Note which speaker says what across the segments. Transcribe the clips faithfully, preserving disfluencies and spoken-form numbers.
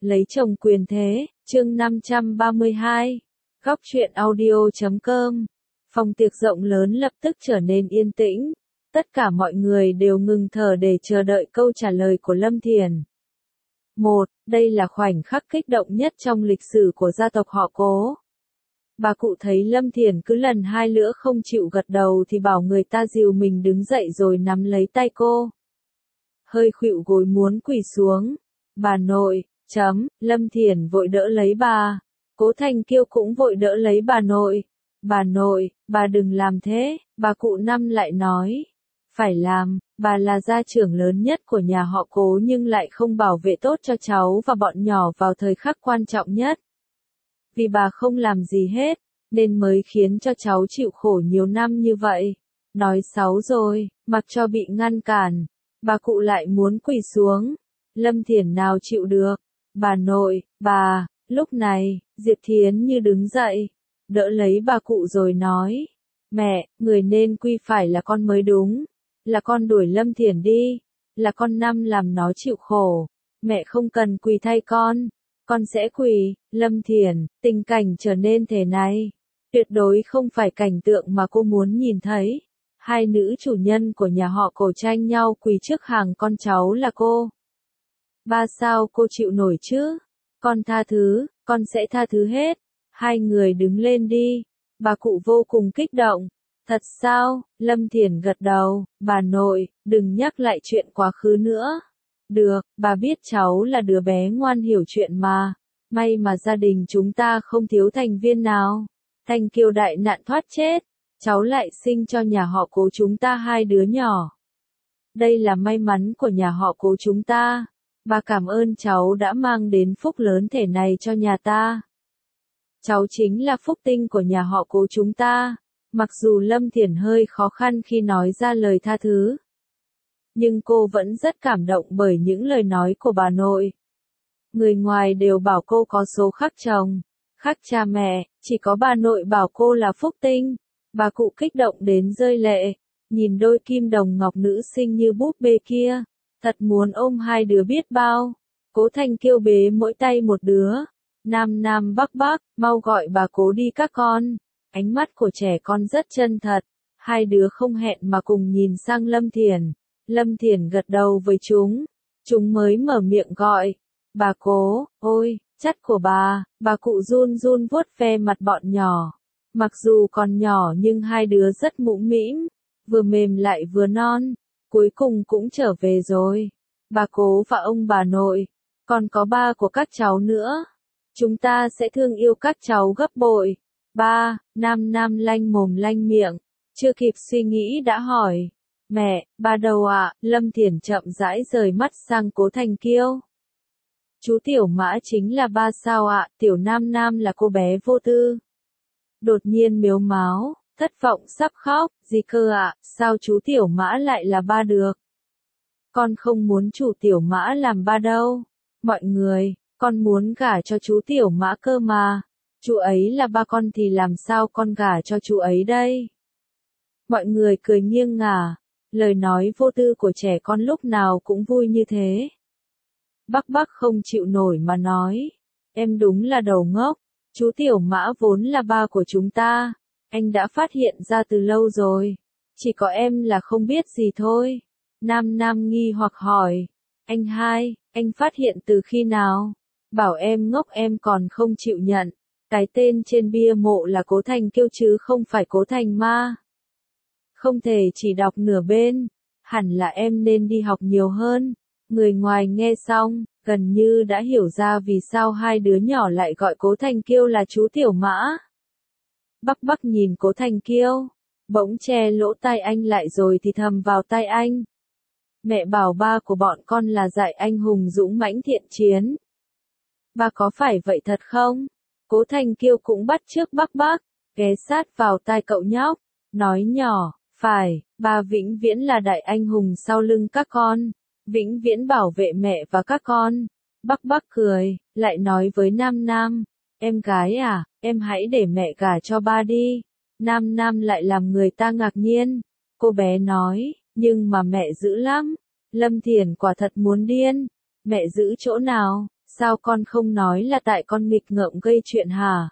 Speaker 1: Lấy chồng quyền thế, chương năm trăm ba mươi hai. Góc truyện audio chấm com. Phòng tiệc rộng lớn lập tức trở nên yên tĩnh. Tất cả mọi người đều ngừng thở để chờ đợi câu trả lời của Lâm Thiền. Một, đây là khoảnh khắc kích động nhất trong lịch sử của gia tộc họ Cố. Bà cụ thấy Lâm Thiền cứ lần hai lữa không chịu gật đầu thì bảo người ta dìu mình đứng dậy rồi nắm lấy tay cô. Hơi khuỵu gối muốn quỳ xuống. Bà nội, chấm, Lâm Thiền vội đỡ lấy bà. Cố Thành Kiêu cũng vội đỡ lấy bà nội. Bà nội, bà đừng làm thế, bà cụ năm lại nói. Phải làm, bà là gia trưởng lớn nhất của nhà họ Cố nhưng lại không bảo vệ tốt cho cháu và bọn nhỏ vào thời khắc quan trọng nhất. Vì bà không làm gì hết, nên mới khiến cho cháu chịu khổ nhiều năm như vậy. Nói xấu rồi, mặc cho bị ngăn cản, bà cụ lại muốn quỳ xuống. Lâm Thiền nào chịu được. Bà nội, bà, lúc này, Diệp Thiến Như đứng dậy, đỡ lấy bà cụ rồi nói. Mẹ, người nên quy phải là con mới đúng. Là con đuổi Lâm Thiền đi. Là con năm làm nó chịu khổ. Mẹ không cần quỳ thay con. Con sẽ quỳ. Lâm Thiền, tình cảnh trở nên thế này. Tuyệt đối không phải cảnh tượng mà cô muốn nhìn thấy. Hai nữ chủ nhân của nhà họ Cổ tranh nhau quỳ trước hàng con cháu là cô. Ba sao cô chịu nổi chứ? Con tha thứ, con sẽ tha thứ hết. Hai người đứng lên đi. Bà cụ vô cùng kích động. Thật sao? Lâm Thiền gật đầu. Bà nội, đừng nhắc lại chuyện quá khứ nữa. Được, bà biết cháu là đứa bé ngoan hiểu chuyện mà. May mà gia đình chúng ta không thiếu thành viên nào. Thành Kiều đại nạn thoát chết. Cháu lại sinh cho nhà họ Cố chúng ta hai đứa nhỏ. Đây là may mắn của nhà họ Cố chúng ta. Bà cảm ơn cháu đã mang đến phúc lớn thể này cho nhà ta. Cháu chính là phúc tinh của nhà họ Cố chúng ta. Mặc dù Lâm Thiền hơi khó khăn khi nói ra lời tha thứ, nhưng cô vẫn rất cảm động bởi những lời nói của bà nội. Người ngoài đều bảo cô có số khắc chồng, khắc cha mẹ, chỉ có bà nội bảo cô là phúc tinh. Bà cụ kích động đến rơi lệ, nhìn đôi kim đồng ngọc nữ xinh như búp bê kia, thật muốn ôm hai đứa biết bao. Cố Thành Kiêu bế mỗi tay một đứa. Nam nam bắc bắc, mau gọi bà Cố đi các con. Ánh mắt của trẻ con rất chân thật. Hai đứa không hẹn mà cùng nhìn sang Lâm Thiền. Lâm Thiền gật đầu với chúng. Chúng mới mở miệng gọi. Bà Cố, ôi, chắt của bà. Bà cụ run run vuốt ve mặt bọn nhỏ. Mặc dù còn nhỏ nhưng hai đứa rất mũm mĩm. Vừa mềm lại vừa non. Cuối cùng cũng trở về rồi. Bà Cố và ông bà nội. Còn có ba của các cháu nữa. Chúng ta sẽ thương yêu các cháu gấp bội. Ba, Nam Nam lanh mồm lanh miệng. Chưa kịp suy nghĩ đã hỏi. Mẹ, ba đâu ạ? Lâm Thiền chậm rãi rời mắt sang Cố Thành Kiêu. Chú Tiểu Mã chính là ba sao ạ? Tiểu Nam Nam là cô bé vô tư. Đột nhiên mếu máo, thất vọng sắp khóc. Gì cơ ạ? Sao chú Tiểu Mã lại là ba được? Con không muốn chủ Tiểu Mã làm ba đâu. Mọi người, con muốn gả cho chú Tiểu Mã cơ mà. Chú ấy là ba con thì làm sao con gả cho chú ấy đây? Mọi người cười nghiêng ngả. Lời nói vô tư của trẻ con lúc nào cũng vui như thế. Bắc Bắc không chịu nổi mà nói. Em đúng là đầu ngốc. Chú Tiểu Mã vốn là ba của chúng ta. Anh đã phát hiện ra từ lâu rồi. Chỉ có em là không biết gì thôi. Nam Nam nghi hoặc hỏi. Anh hai, anh phát hiện từ khi nào? Bảo em ngốc em còn không chịu nhận. Cái tên trên bia mộ là Cố Thành Kiêu chứ không phải Cố Thành Ma. Không thể chỉ đọc nửa bên. Hẳn là em nên đi học nhiều hơn. Người ngoài nghe xong, gần như đã hiểu ra vì sao hai đứa nhỏ lại gọi Cố Thành Kiêu là chú Tiểu Mã. Bắc Bắc nhìn Cố Thành Kiêu, bỗng che lỗ tai anh lại rồi thì thầm vào tai anh. Mẹ bảo ba của bọn con là dạy anh hùng dũng mãnh thiện chiến. Ba có phải vậy thật không? Cố Thành Kiêu cũng bắt chước Bắc Bắc, ghé sát vào tai cậu nhóc, nói nhỏ, phải, ba vĩnh viễn là đại anh hùng sau lưng các con, vĩnh viễn bảo vệ mẹ và các con. Bắc Bắc cười, lại nói với Nam Nam, em gái à, em hãy để mẹ gả cho ba đi. Nam Nam lại làm người ta ngạc nhiên, cô bé nói, nhưng mà mẹ dữ lắm. Lâm Thiền quả thật muốn điên, mẹ giữ chỗ nào? Sao con không nói là tại con nghịch ngợm gây chuyện hả?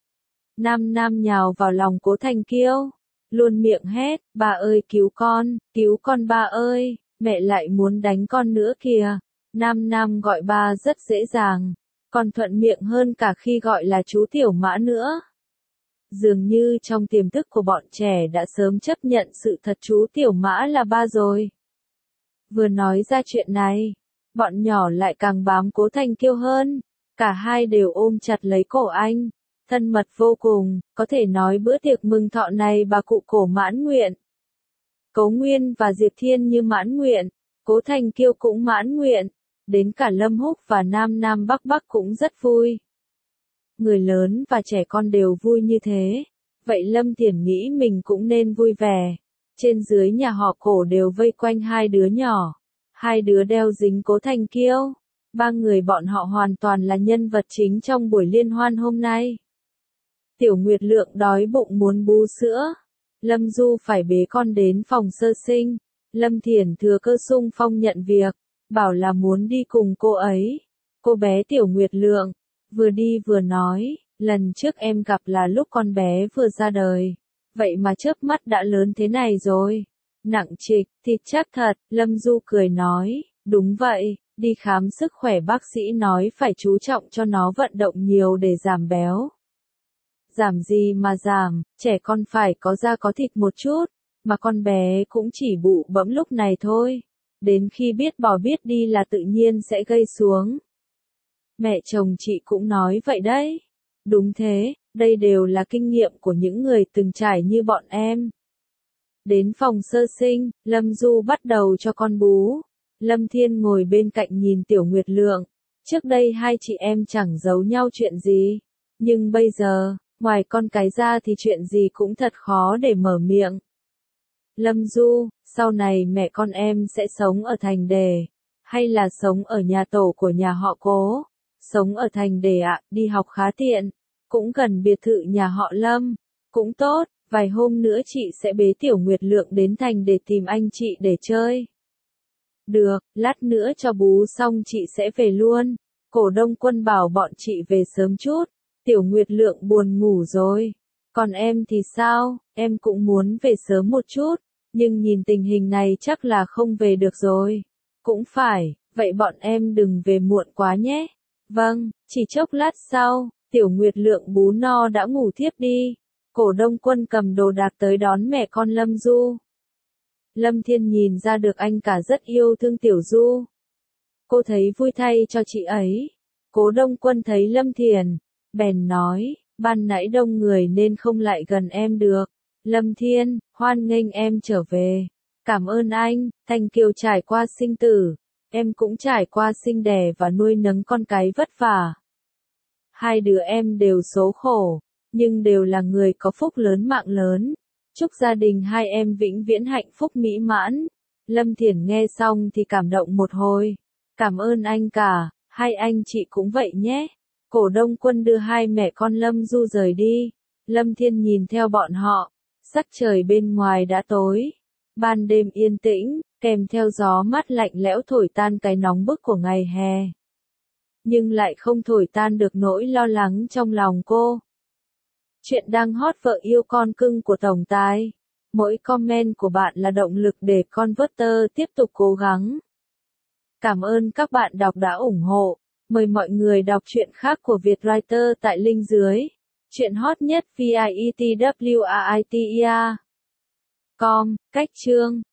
Speaker 1: Nam Nam nhào vào lòng Cố Thành Kiêu, luôn miệng hét, ba ơi cứu con, cứu con ba ơi, mẹ lại muốn đánh con nữa kìa. Nam Nam gọi ba rất dễ dàng, còn thuận miệng hơn cả khi gọi là chú Tiểu Mã nữa. Dường như trong tiềm thức của bọn trẻ đã sớm chấp nhận sự thật chú Tiểu Mã là ba rồi. Vừa nói ra chuyện này, bọn nhỏ lại càng bám Cố Thành Kiêu hơn, cả hai đều ôm chặt lấy cổ anh, thân mật vô cùng, có thể nói bữa tiệc mừng thọ này bà cụ cổ mãn nguyện. Cố Nguyên và Diệp Thiên Như mãn nguyện, Cố Thành Kiêu cũng mãn nguyện, đến cả Lâm Húc và Nam Nam Bắc Bắc cũng rất vui. Người lớn và trẻ con đều vui như thế, vậy Lâm Thiển nghĩ mình cũng nên vui vẻ. Trên dưới nhà họ Cổ đều vây quanh hai đứa nhỏ, hai đứa đeo dính Cố Thành Kiêu, ba người bọn họ hoàn toàn là nhân vật chính trong buổi liên hoan hôm nay. Tiểu Nguyệt Lượng đói bụng muốn bú sữa, Lâm Du phải bế con đến phòng sơ sinh, Lâm Thiển thừa cơ xung phong nhận việc, bảo là muốn đi cùng cô ấy. Cô bé Tiểu Nguyệt Lượng, vừa đi vừa nói, lần trước em gặp là lúc con bé vừa ra đời, vậy mà chớp mắt đã lớn thế này rồi. Nặng trịch, thịt chắc thật, Lâm Du cười nói, đúng vậy, đi khám sức khỏe bác sĩ nói phải chú trọng cho nó vận động nhiều để giảm béo. Giảm gì mà giảm, trẻ con phải có da có thịt một chút, mà con bé cũng chỉ bụ bẫm lúc này thôi. Đến khi biết bò biết đi là tự nhiên sẽ gây xuống. Mẹ chồng chị cũng nói vậy đấy. Đúng thế, đây đều là kinh nghiệm của những người từng trải như bọn em. Đến phòng sơ sinh, Lâm Du bắt đầu cho con bú. Lâm Thiên ngồi bên cạnh nhìn Tiểu Nguyệt Lượng. Trước đây hai chị em chẳng giấu nhau chuyện gì. Nhưng bây giờ, ngoài con cái ra thì chuyện gì cũng thật khó để mở miệng. Lâm Du, sau này mẹ con em sẽ sống ở Thành Đề, hay là sống ở nhà tổ của nhà họ Cố? Sống ở Thành Đề ạ, à, đi học khá tiện, cũng gần biệt thự nhà họ Lâm, cũng tốt, vài hôm nữa chị sẽ bế Tiểu Nguyệt Lượng đến Thành Đề tìm anh chị để chơi. Được, lát nữa cho bú xong chị sẽ về luôn. Cổ Đông Quân bảo bọn chị về sớm chút, Tiểu Nguyệt Lượng buồn ngủ rồi. Còn em thì sao, em cũng muốn về sớm một chút, nhưng nhìn tình hình này chắc là không về được rồi. Cũng phải, vậy bọn em đừng về muộn quá nhé. Vâng, chỉ chốc lát sau, Tiểu Nguyệt Lượng bú no đã ngủ thiếp đi. Cổ Đông Quân cầm đồ đạc tới đón mẹ con Lâm Du. Lâm Thiên nhìn ra được anh cả rất yêu thương Tiểu Du. Cô thấy vui thay cho chị ấy. Cố Đông Quân thấy Lâm Thiền, bèn nói, ban nãy đông người nên không lại gần em được. Lâm Thiên, hoan nghênh em trở về. Cảm ơn anh, Thành Kiều trải qua sinh tử. Em cũng trải qua sinh đẻ và nuôi nấng con cái vất vả. Hai đứa em đều số khổ, nhưng đều là người có phúc lớn mạng lớn. Chúc gia đình hai em vĩnh viễn hạnh phúc mỹ mãn. Lâm Thiển nghe xong thì cảm động một hồi. Cảm ơn anh cả, hai anh chị cũng vậy nhé. Cổ Đông Quân đưa hai mẹ con Lâm Du rời đi. Lâm Thiên nhìn theo bọn họ. Sắc trời bên ngoài đã tối. Ban đêm yên tĩnh, kèm theo gió mát lạnh lẽo thổi tan cái nóng bức của ngày hè. Nhưng lại không thổi tan được nỗi lo lắng trong lòng cô. Chuyện đang hot vợ yêu con cưng của tổng tài. Mỗi comment của bạn là động lực để Converter tiếp tục cố gắng. Cảm ơn các bạn đọc đã ủng hộ. Mời mọi người đọc truyện khác của Vietwriter tại link dưới. Chuyện hot nhất vietwriter chấm com, cách chương.